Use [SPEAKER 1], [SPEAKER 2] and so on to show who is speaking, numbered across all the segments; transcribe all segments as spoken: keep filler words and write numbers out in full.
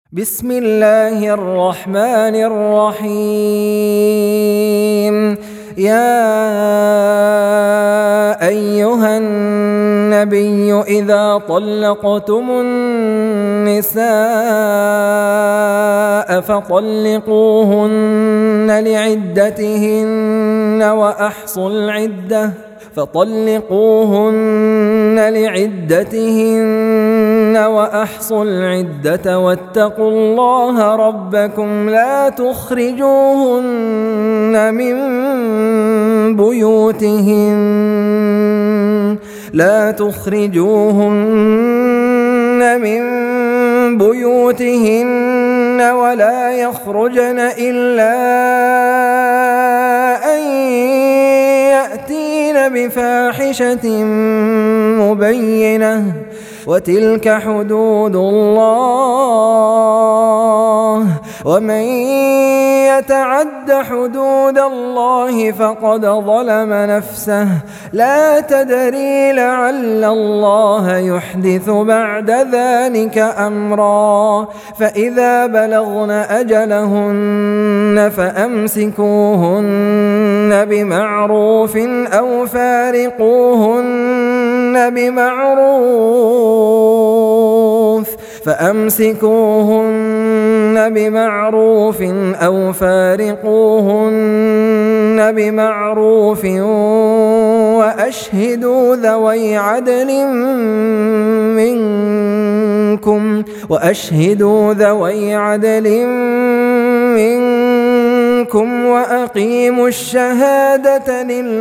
[SPEAKER 1] بسم الله الرحمن الرحيم. يا أيها النبي إذا طلقتم النساء فطلقوهن لعدتهن وأحصوا العدة فطلقوهن لعدتهن وأحصوا العدة واتقوا الله ربكم لا تخرجوهن من بيوتهن لا تخرجوهن من بيوتهن ولا يخرجن إلا أن يأتين بفاحشة مبينة وتلك حدود الله ومن يتعد حدود الله فقد ظلم نفسه لا تدري لعل الله يحدث بعد ذلك أمرا. فإذا بلغن أجلهن فأمسكوهن بمعروف أو فارقوهن بمعروف فأمسكوهن بمعروف أو فارقوهن بمعروف وأشهدوا ذوي عدل منكم وأشهدوا ذوي عدل منكم وأقيموا الشهادة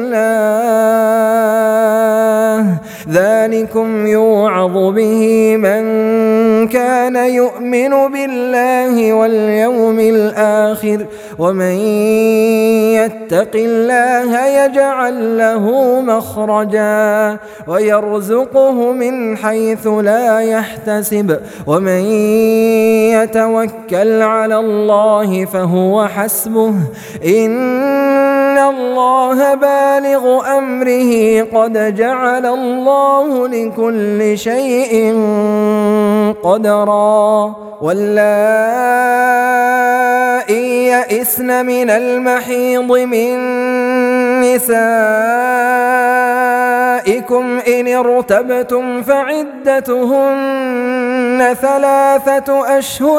[SPEAKER 1] لله ذلكم يوعظ به من كان يؤمن بالله واليوم الآخر ومن يتق الله يجعل له مخرجا ويرزقه من حيث لا يحتسب ومن يتوكل على الله فهو حسبه إن الله بالغ أمره قد جعل الله لكل شيء قدرا. واللائي يئسن من المحيض من نسائكم إن ارتبتم فعدتهن ثلاثة أشهر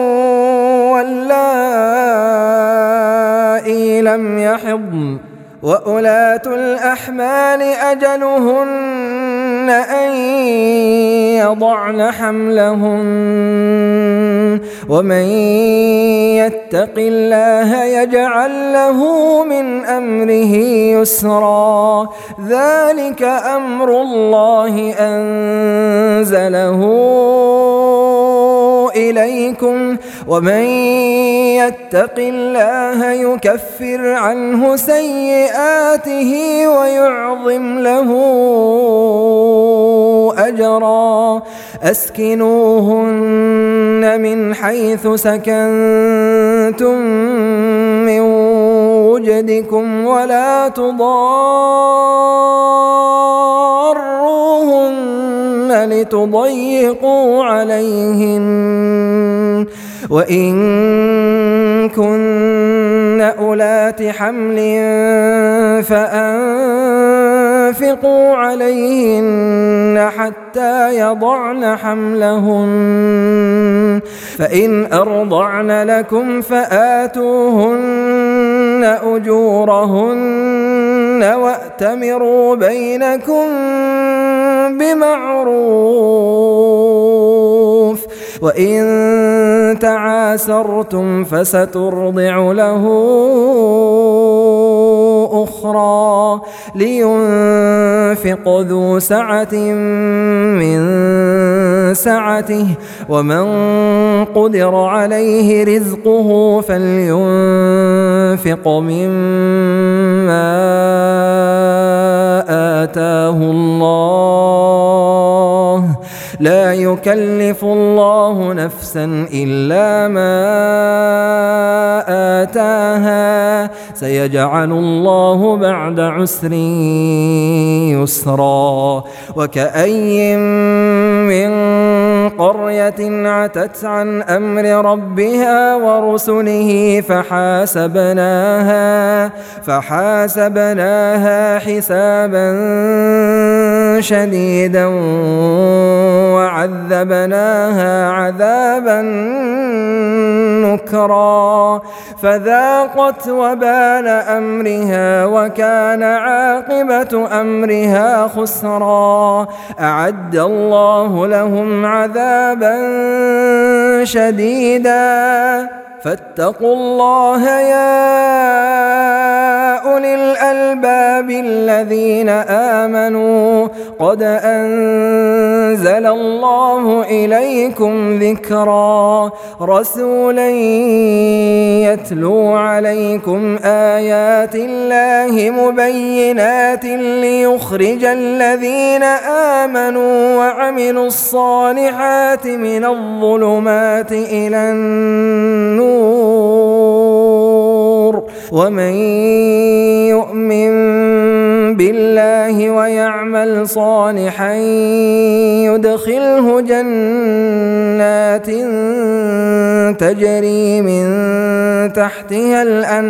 [SPEAKER 1] واللائي لم يحضن وأولاة الأحمال أجلهن أن يضعن حملهن ومن يتق الله يجعل له من أمره يسرا. ذلك أمر الله أنزله إليكم ومن يتق الله يكفر عنه سيئاته ويعظم له أجرا. أسكنوهن من حيث سكنتم من وجدكم ولا تضاروهن لتضيقوا عليهن وإن كن أولات حمل فأنفقوا عليهن حتى يضعن حملهن فإن أرضعن لكم فآتوهن أجورهن وأتمروا بينكم بمعروف وإن تعاسرتم فسترضع له أخرى لينفق ذو سعة من سعته ومن قدر عليه رزقه فلينفق مما آتاه الله لا يكلف الله نفسا إلا ما آتاها سيجعل الله بعد عسر يسرا. وكأي من قرية عتت عن أمر ربها ورسله فحاسبناها فحاسبناها حسابا شديدا وعذبناها عذابا نكرا فذاقت وبال أمرها وكان عاقبة أمرها خسرا. أعد الله لهم عذابا شديدا فاتقوا الله يا أولي الألباب الذين آمنوا قد أنزل الله إليكم ذكرا رسولا يتلو عليكم آيات الله مبينات ليخرج الذين آمنوا وعملوا الصالحات من الظلمات إلى النور ومن يؤمن بالله ويعمل صالحا يدخله جنات تجري من تحتها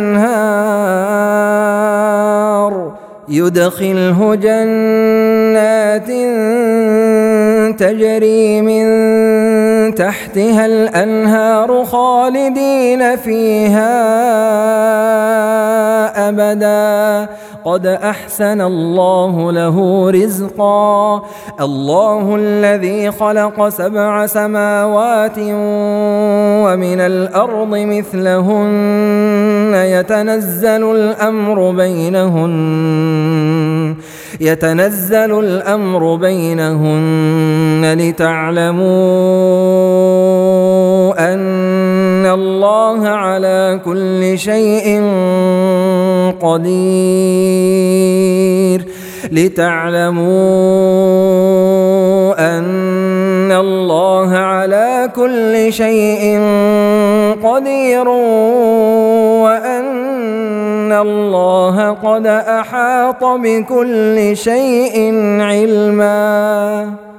[SPEAKER 1] الأنهار يدخله جنات تجري من تحتها الأنهار خالدين فيها أبدا قد أحسن الله له رزقا. الله الذي خلق سبع سماوات ومن الأرض مثلهن يتنزل الأمر بينهن يتنزل الأمر بينهن لتعلموا أن الله على كل شيء قدير لتعلموا أن الله على كل شيء قدير وأن الله قد أحاط بكل شيء علما.